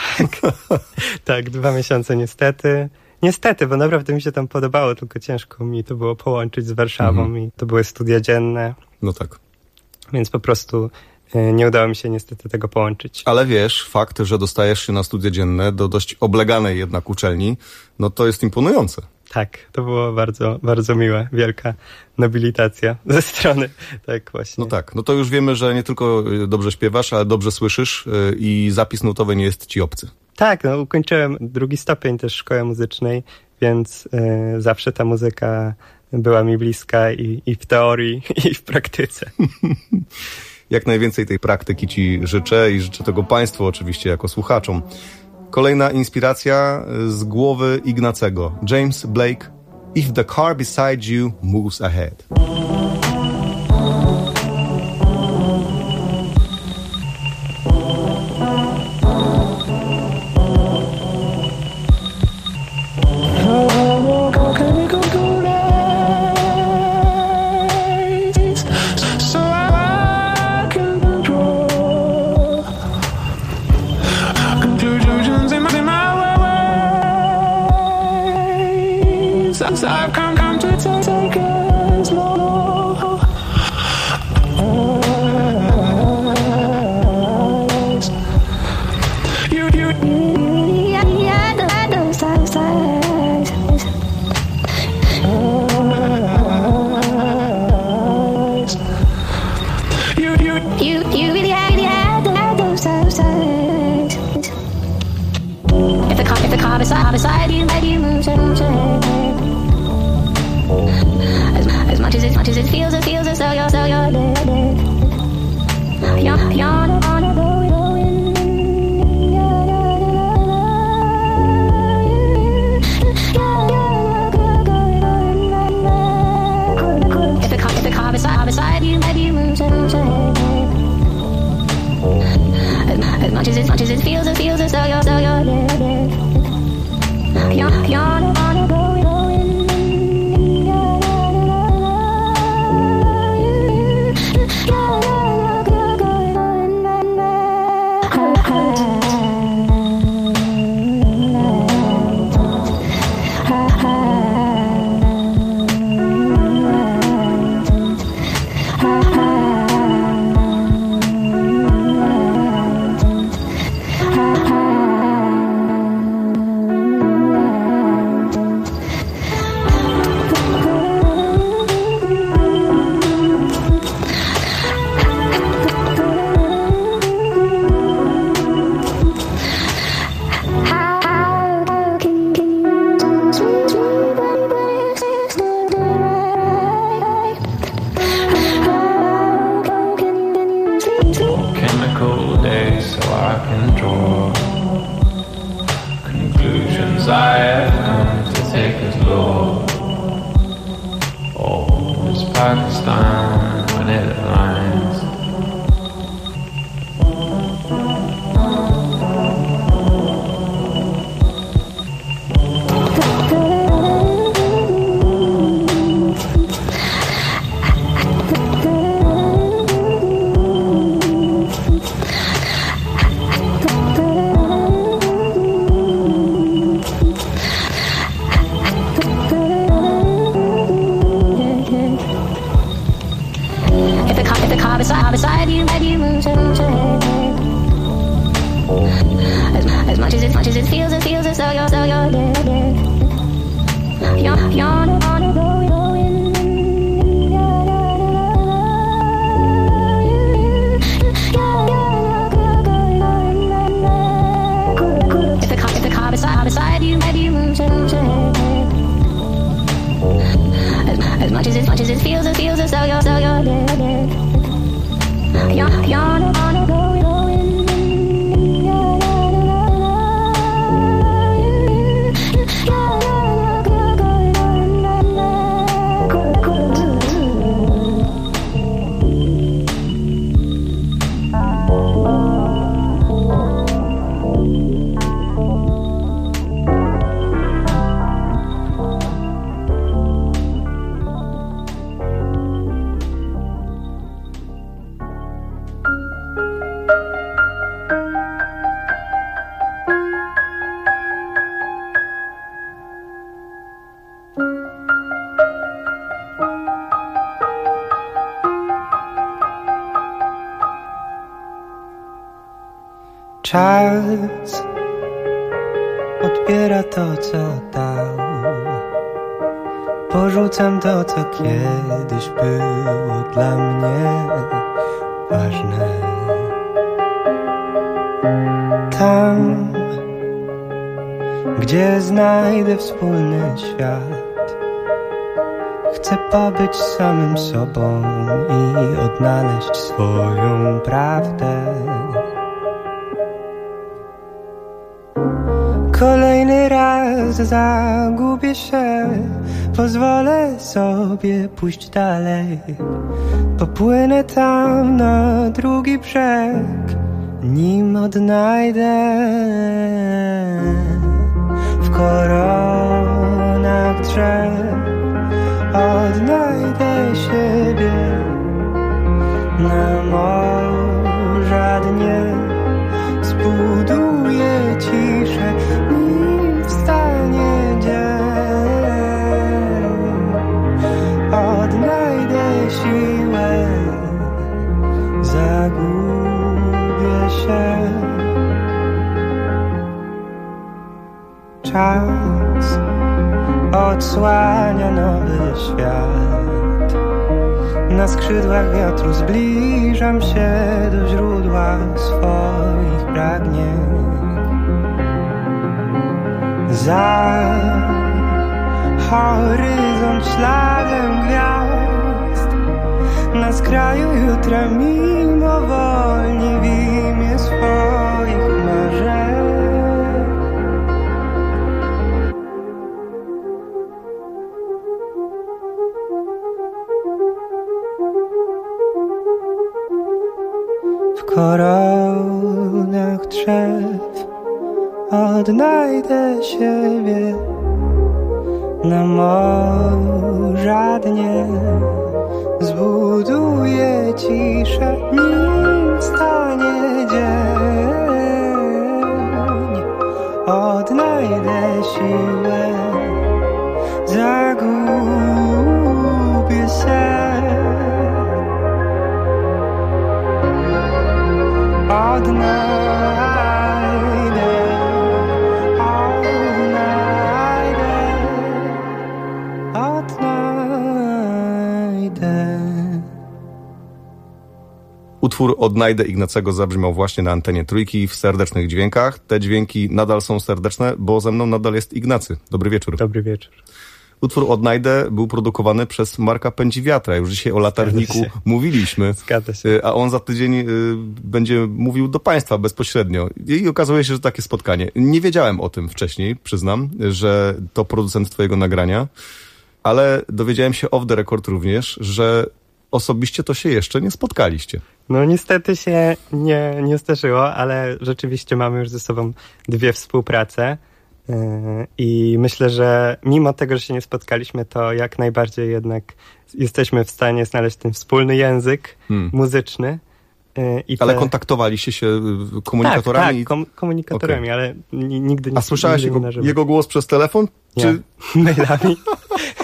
N: Tak, 2 miesiące niestety. Niestety, bo naprawdę mi się tam podobało, tylko ciężko mi to było połączyć z Warszawą i to były studia dzienne.
M: No tak.
N: Więc po prostu nie udało mi się niestety tego połączyć.
M: Ale wiesz, fakt, że dostajesz się na studia dzienne do dość obleganej jednak uczelni, no to jest imponujące.
N: Tak, to było bardzo, bardzo miłe, wielka nobilitacja ze strony, tak właśnie.
M: No tak, no to już wiemy, że nie tylko dobrze śpiewasz, ale dobrze słyszysz i zapis nutowy nie jest ci obcy.
N: Tak, no ukończyłem 2. stopień też szkoły muzycznej, więc zawsze ta muzyka była mi bliska i w teorii, i w praktyce.
M: Jak najwięcej tej praktyki ci życzę i życzę tego państwu oczywiście jako słuchaczom. Kolejna inspiracja z głowy Ignacego. James Blake, If the car beside you moves ahead.
L: I've come to take it slow. You really had those times. If the car beside you made you move. As much as it feels as though you're dead. You're on a If the car beside you, maybe you move. As much as it feels as though you're dead. You're on a going. If the car beside you, maybe you move your head. As much as it feels as though you're dead. You're on a going.
O: Czas odbiera to, co dał. Porzucam to, co kiedyś było dla mnie ważne. Tam, gdzie znajdę wspólny świat, chcę pobyć samym sobą i odnaleźć swoją prawdę. Kolejny raz zagubię się, pozwolę sobie pójść dalej. Popłynę tam na drugi brzeg, nim odnajdę w koronach drzew. Odnajdę siebie na morza dnie, zbuduję ciszę, nim wstanie dzień. Odnajdę siłę, zagubię się. Czas odsłania nowy świat. Na skrzydłach wiatru zbliżam się do źródła swoich pragnień. Za horyzont śladem gwiazd, na skraju jutra mimowolnie w imię swoich marzeń. W koronach drzew odnajdę siebie na morza dnie, zbuduję ciszę, nim stanie dzień. Odnajdę siłę, zagubię się.
M: Utwór Odnajdę Ignacego zabrzmiał właśnie na antenie Trójki w Serdecznych Dźwiękach. Te dźwięki nadal są serdeczne, bo ze mną nadal jest Ignacy. Dobry wieczór.
N: Dobry wieczór.
M: Utwór Odnajdę był produkowany przez Marka Pędziwiatra. Już dzisiaj o Latarniku mówiliśmy.
N: Zgadza się.
M: A on za tydzień będzie mówił do Państwa bezpośrednio. I okazuje się, że takie spotkanie. Nie wiedziałem o tym wcześniej, przyznam, że to producent twojego nagrania, ale dowiedziałem się off the record również, że osobiście to się jeszcze nie spotkaliście.
N: No niestety się nie zdarzyło, ale rzeczywiście mamy już ze sobą 2 współprace i myślę, że mimo tego, że się nie spotkaliśmy, to jak najbardziej jednak jesteśmy w stanie znaleźć ten wspólny język muzyczny.
M: Ale kontaktowaliście się komunikatorami?
N: Tak, komunikatorami, okay. Ale nigdy nie.
M: A słyszałeś jego głos przez telefon?
N: Nie.
M: Czy
N: mailami?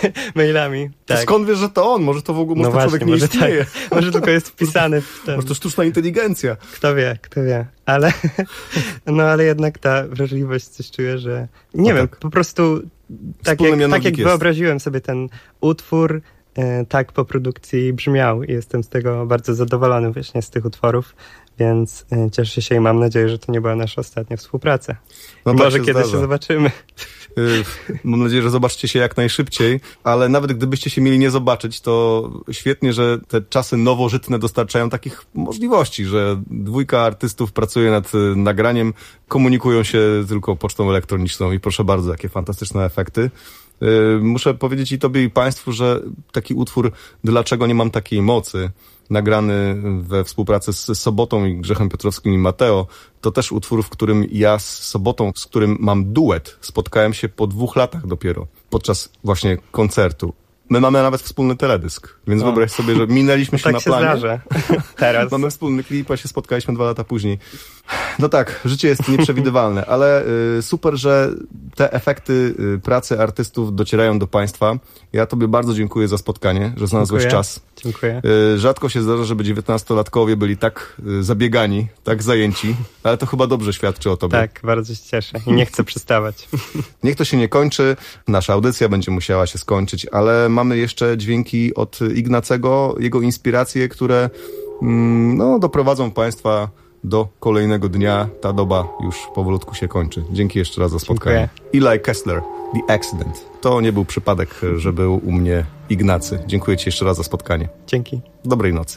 N: mailami. Tak.
M: Skąd wiesz, że to on? Może to w ogóle
N: no
M: może
N: właśnie,
M: człowiek nie istnieje.
N: Tak. Może tylko jest wpisany w ten...
M: Może to sztuczna inteligencja.
N: Kto wie. Ale, ale jednak ta wrażliwość coś czuję, że... Nie wiem, po prostu tak jak wyobraziłem sobie ten utwór, tak po produkcji brzmiał i jestem z tego bardzo zadowolony właśnie z tych utworów, więc cieszę się i mam nadzieję, że to nie była nasza ostatnia współpraca. No może kiedyś się zobaczymy.
M: Mam nadzieję, że zobaczycie się jak najszybciej, ale nawet gdybyście się mieli nie zobaczyć, to świetnie, że te czasy nowożytne dostarczają takich możliwości, że dwójka artystów pracuje nad nagraniem, komunikują się tylko pocztą elektroniczną i proszę bardzo, jakie fantastyczne efekty. Muszę powiedzieć i tobie i państwu, że taki utwór Dlaczego nie mam takiej mocy, nagrany we współpracy z Sobotą i Grzechem Piotrowskim i Mateo, to też utwór, w którym ja z Sobotą, z którym mam duet, spotkałem się po 2 latach dopiero, podczas właśnie koncertu. My mamy nawet wspólny teledysk, więc wyobraź sobie, że minęliśmy się
N: tak
M: na
N: się
M: planie.
N: Zdarza. Teraz.
M: Mamy wspólny klip, a się spotkaliśmy 2 lata później. No tak, życie jest nieprzewidywalne, ale super, że te efekty pracy artystów docierają do państwa. Ja tobie bardzo dziękuję za spotkanie, że znalazłeś czas.
N: Dziękuję.
M: Rzadko się zdarza, żeby 19-latkowie byli tak zabiegani, tak zajęci, ale to chyba dobrze świadczy o tobie.
N: Tak, bardzo się cieszę i nie chcę przestawać.
M: Niech to się nie kończy, nasza audycja będzie musiała się skończyć, ale mamy jeszcze dźwięki od Ignacego, jego inspiracje, które doprowadzą państwa do kolejnego dnia. Ta doba już powolutku się kończy. Dzięki jeszcze raz za spotkanie. Eli Kessler, The Accident. To nie był przypadek, że był u mnie Ignacy. Dziękuję ci jeszcze raz za spotkanie.
N: Dzięki.
M: Dobrej nocy.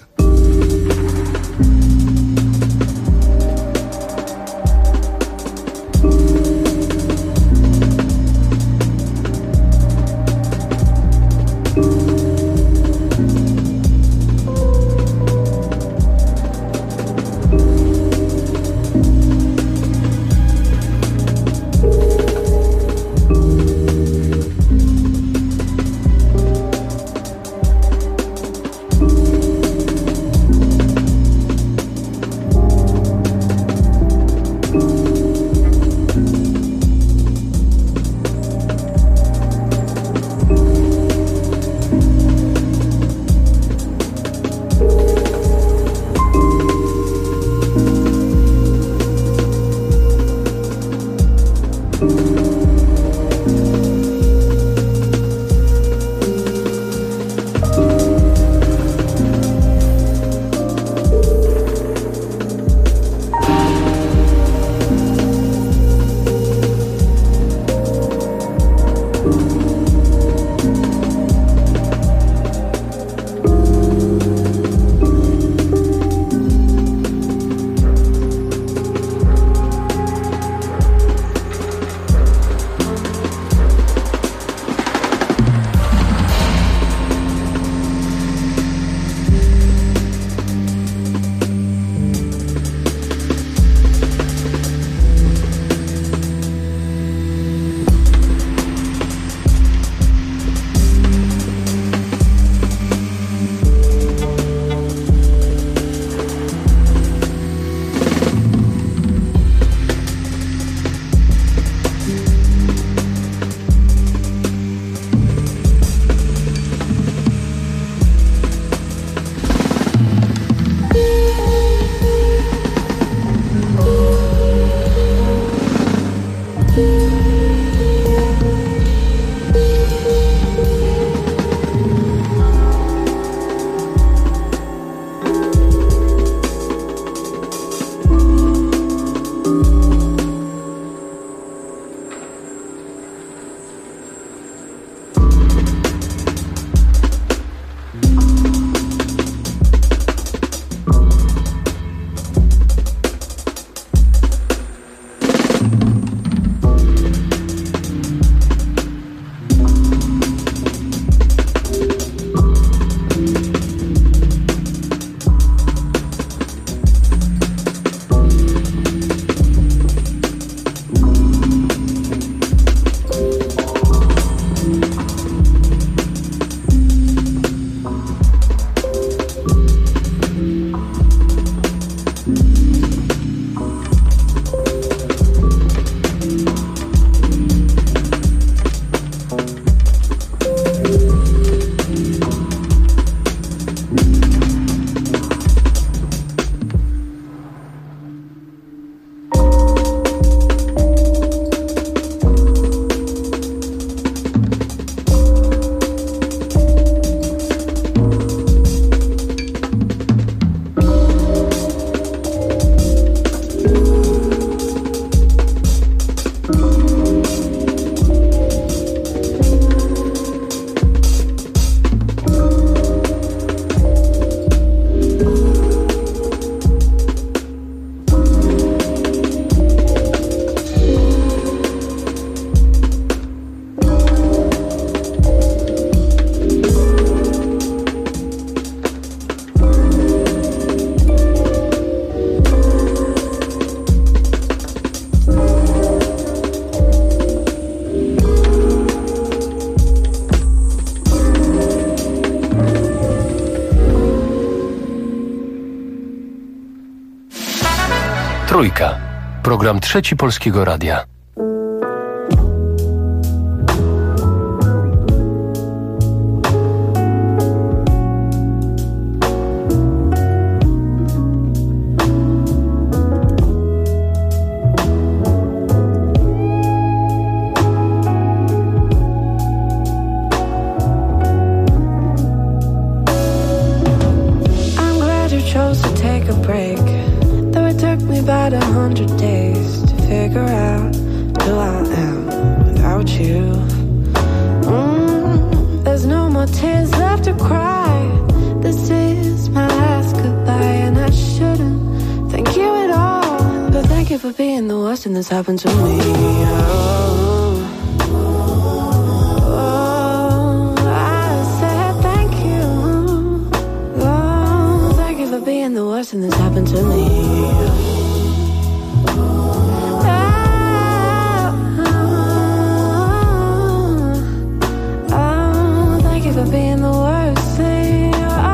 K: Trójka. Program Trzeci Polskiego Radia.
L: About 100 days to figure out who I am without you. There's no more tears left to cry. This is my last goodbye, and I shouldn't thank you at all. But thank you for being the worst thing that's happened to me. I said thank you. Thank you for being the worst thing that's happened to me. Being the worst thing.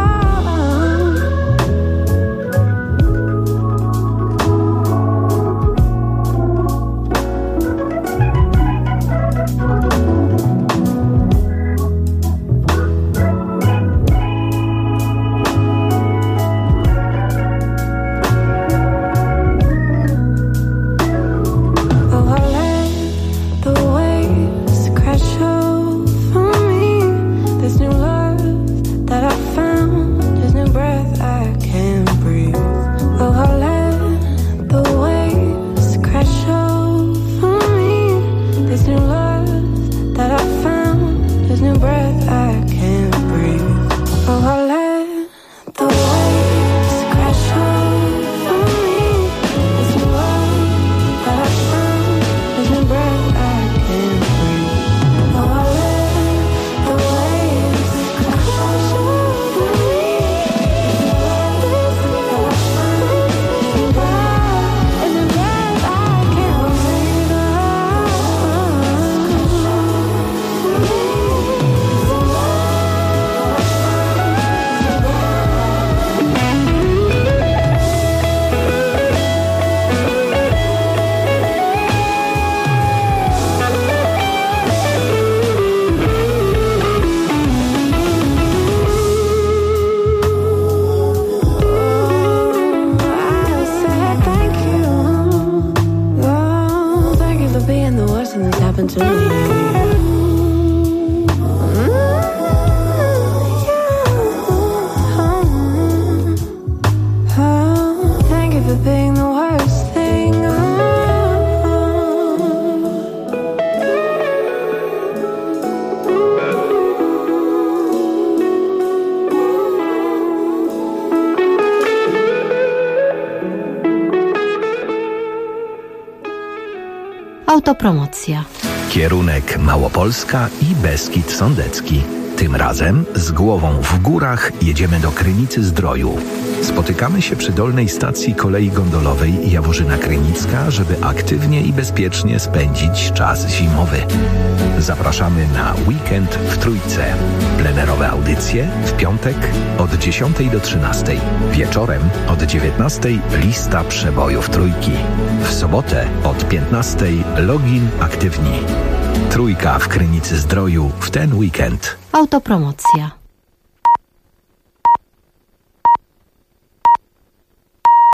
Q: Autopromocja.
R: Kierunek Małopolska i Beskid Sądecki. Tym razem z głową w górach jedziemy do Krynicy-Zdroju. Spotykamy się przy dolnej stacji kolei gondolowej Jaworzyna Krynicka, żeby aktywnie i bezpiecznie spędzić czas zimowy. Zapraszamy na weekend w Trójce. Plenerowe audycje w piątek od 10 do 13. Wieczorem od 19 lista przebojów Trójki. W sobotę od 15 login aktywni. Trójka w Krynicy-Zdroju w ten weekend.
Q: Autopromocja.